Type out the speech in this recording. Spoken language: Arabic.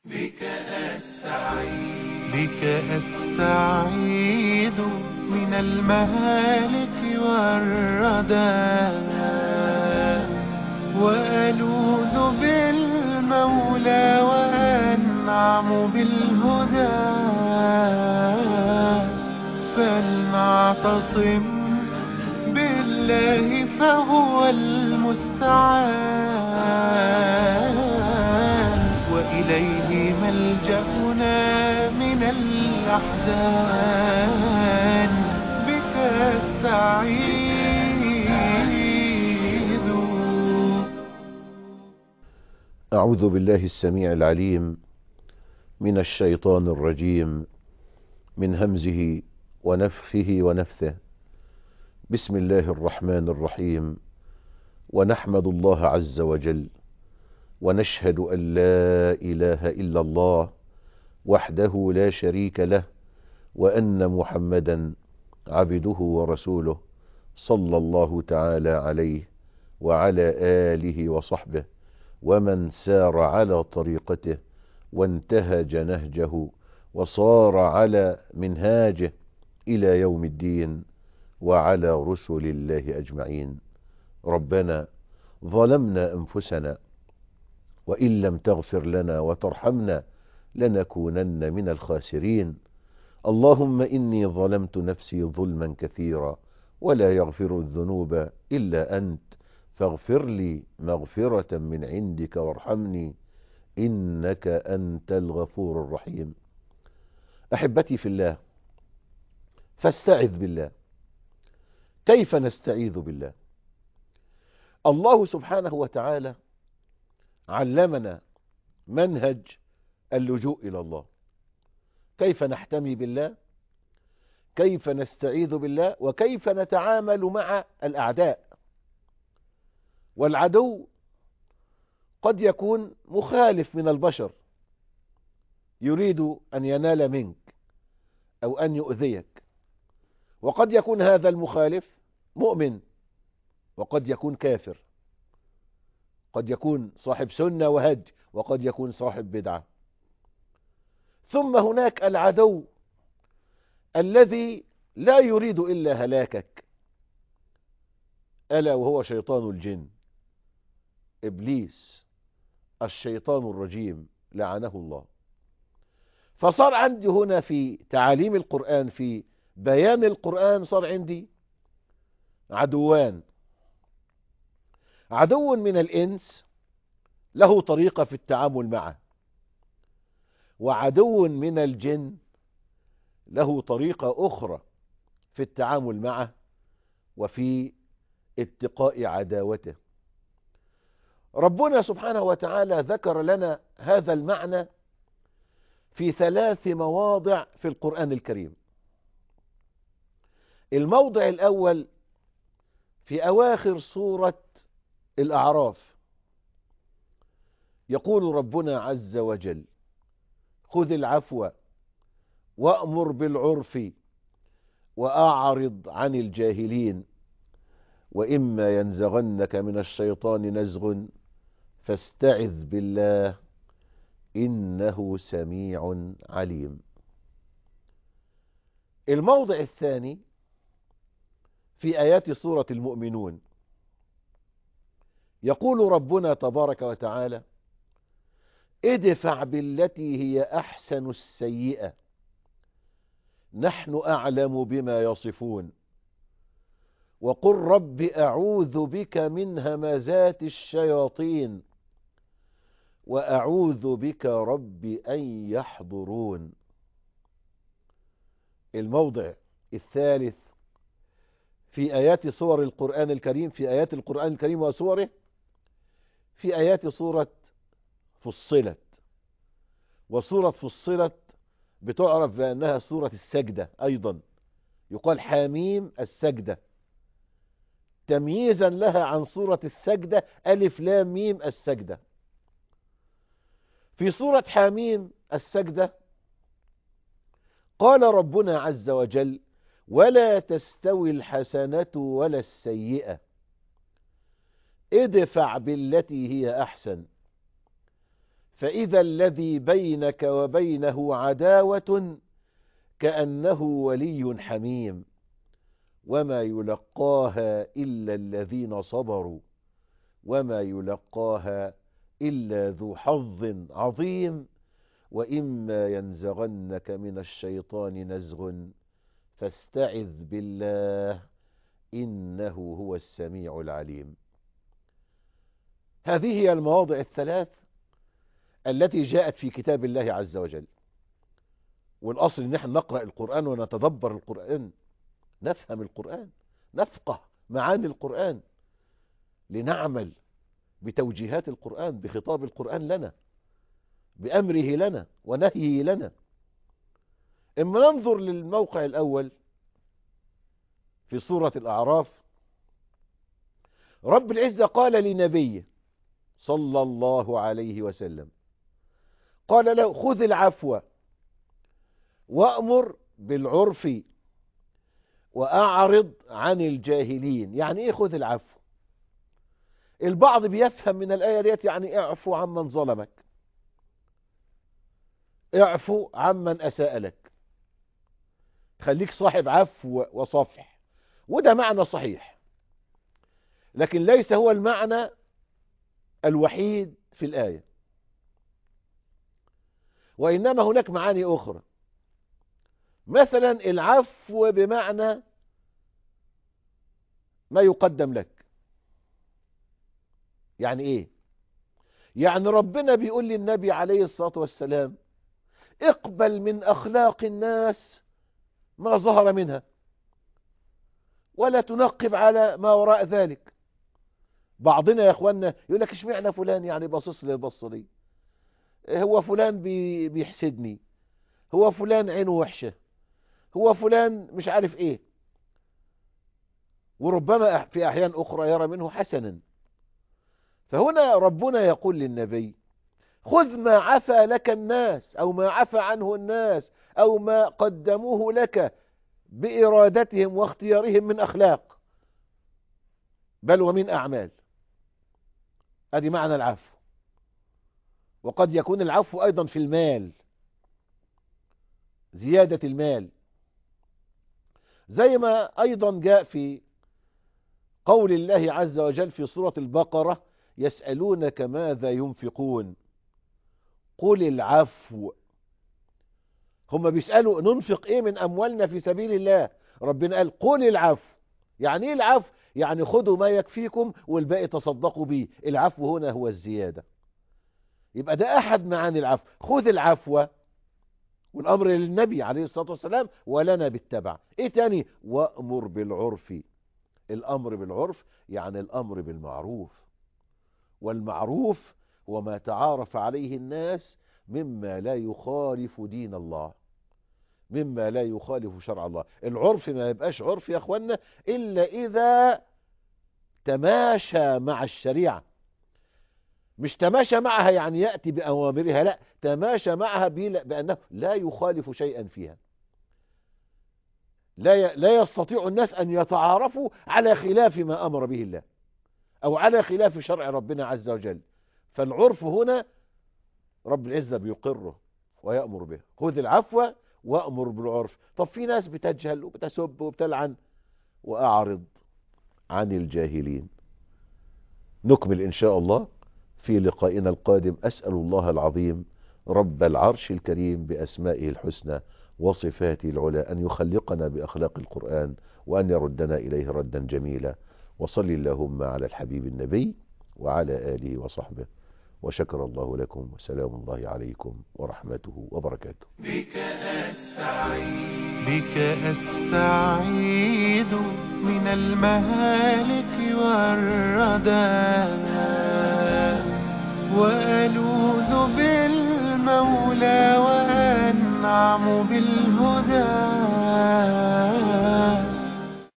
بك أستعيذ من المهالك والردى، وألوذ بالمولى وأنعم بالهدى. فلنعتصم بالله فهو المستعان، وإليه ملجأنا من الأحزان. بك أستعيذ. أعوذ بالله السميع العليم من الشيطان الرجيم، من همزه ونفخه ونفثه. بسم الله الرحمن الرحيم. ونحمد الله عز وجل، ونشهد أن لا إله إلا الله وحده لا شريك له، وأن محمدا عبده ورسوله، صلى الله تعالى عليه وعلى آله وصحبه ومن سار على طريقته وانتهج نهجه وصار على منهاجه إلى يوم الدين، وعلى رسل الله أجمعين. ربنا ظلمنا أنفسنا، وإن لم تغفر لنا وترحمنا لنكونن من الخاسرين. اللهم إني ظلمت نفسي ظلما كثيرا، ولا يغفر الذنوب إلا أنت، فاغفر لي مغفرة من عندك وارحمني إنك أنت الغفور الرحيم. أحبتي في الله، فاستعذ بالله. كيف نستعيذ بالله؟ الله سبحانه وتعالى علمنا منهج اللجوء إلى الله. كيف نحتمي بالله، كيف نستعيذ بالله، وكيف نتعامل مع الأعداء. والعدو قد يكون مخالف من البشر، يريد أن ينال منك أو أن يؤذيك، وقد يكون هذا المخالف مؤمن، وقد يكون كافر، قد يكون صاحب سنة وهج، وقد يكون صاحب بدعة. ثم هناك العدو الذي لا يريد إلا هلاكك، ألا وهو شيطان الجن، إبليس الشيطان الرجيم لعنه الله. فصار عندي هنا في تعاليم القرآن، في بيان القرآن، صار عندي عدوان. عدو من الإنس له طريقة في التعامل معه، وعدو من الجن له طريقة أخرى في التعامل معه وفي اتقاء عداوته. ربنا سبحانه وتعالى ذكر لنا هذا المعنى في 3 مواضع في القرآن الكريم. الموضع الأول في أواخر سورة الأعراف، يقول ربنا عز وجل: خذ العفو وأمر بالعرف وأعرض عن الجاهلين، وإما ينزغنك من الشيطان نزغ فاستعذ بالله إنه سميع عليم. الموضع الثاني في آيات سورة المؤمنون، يقول ربنا تبارك وتعالى: ادفع بالتي هي أحسن السيئة نحن أعلم بما يصفون، وقل رب أعوذ بك من همزات الشياطين وأعوذ بك رب أن يحضرون. الموضع الثالث في آيات سور القرآن الكريم، في آيات القرآن الكريم وسوره، في آيات سورة فصلت. وسورة فصلت بتعرف بأنها سورة السجدة أيضا، يقال حاميم السجدة، تمييزا لها عن سورة السجدة ألف لام ميم السجدة. في سورة حاميم السجدة قال ربنا عز وجل: ولا تستوي الحسنة ولا السيئة ادفع بالتي هي أحسن فإذا الذي بينك وبينه عداوة كأنه ولي حميم وما يلقاها إلا الذين صبروا وما يلقاها إلا ذو حظ عظيم وإما ينزغنك من الشيطان نزغ فاستعذ بالله إنه هو السميع العليم. هذه هي المواضع الثلاث التي جاءت في كتاب الله عز وجل. والأصل ان نحن نقرأ القرآن ونتدبر القرآن، نفهم القرآن، نفقه معاني القرآن، لنعمل بتوجيهات القرآن، بخطاب القرآن لنا، بأمره لنا ونهيه لنا. اما ننظر للموقع الأول في سورة الأعراف، رب العزة قال لنبيه صلى الله عليه وسلم، قال له خذ العفو وأمر بالعرف وأعرض عن الجاهلين. يعني إيه خذ العفو؟ البعض بيفهم من الآية ديت يعني اعفو عمن ظلمك، اعفو عمن أساء لك، خليك صاحب عفو وصفح، وده معنى صحيح، لكن ليس هو المعنى الوحيد في الآية، وإنما هناك معاني أخرى. مثلا العفو بمعنى ما يقدم لك. يعني إيه؟ يعني ربنا بيقول للنبي عليه الصلاة والسلام اقبل من أخلاق الناس ما ظهر منها ولا تنقب على ما وراء ذلك. بعضنا يا اخوانا يقول لك اشمعنى فلان يعني باصص لي البصه دي، هو فلان بيحسدني، هو فلان عينه وحشه، هو فلان مش عارف ايه، وربما في احيان اخرى يرى منه حسنا. فهنا ربنا يقول للنبي خذ ما عفى لك الناس او ما عفى عنه الناس او ما قدموه لك بارادتهم واختيارهم من اخلاق بل ومن اعمال. ادي معنى العفو. وقد يكون العفو ايضا في المال، زيادة المال، زي ما ايضا جاء في قول الله عز وجل في سورة البقرة يسألونك ماذا ينفقون قل العفو. هم بيسألوا ننفق ايه من اموالنا في سبيل الله، ربنا قال قل العفو. يعني ايه العفو؟ يعني خذوا ما يكفيكم والباقي تصدقوا به. العفو هنا هو الزيادة. يبقى ده احد معاني العفو، خذ العفو، والامر للنبي عليه الصلاة والسلام ولنا بالتبع. ايه تاني؟ وأمر بالعرف. الامر بالعرف يعني الامر بالمعروف، والمعروف هو ما تعارف عليه الناس مما لا يخالف دين الله، مما لا يخالف شرع الله. العرف ما يبقاش عرف يا اخوانا الا اذا تماشى مع الشريعة. مش تماشى معها يعني يأتي بأوامرها، لا، تماشى معها بأنه لا يخالف شيئا فيها. لا يستطيع الناس أن يتعارفوا على خلاف ما أمر به الله أو على خلاف شرع ربنا عز وجل. فالعرف هنا رب العزة بيقره ويأمر به، خذ العفو وأمر بالعرف. طب في ناس بتجهل وبتسب وبتلعن، وأعرض عن الجاهلين. نكمل إن شاء الله في لقائنا القادم. أسأل الله العظيم رب العرش الكريم بأسمائه الحسنى وصفاته العلى أن يخلقنا بأخلاق القرآن وأن يردنا إليه ردا جميلا. وصل اللهم على الحبيب النبي وعلى آله وصحبه، وشكر الله لكم، وسلام الله عليكم ورحمته وبركاته. بك أستعيذ من المهالك والردى، وألوذ بالمولى وأنعم بالهدى.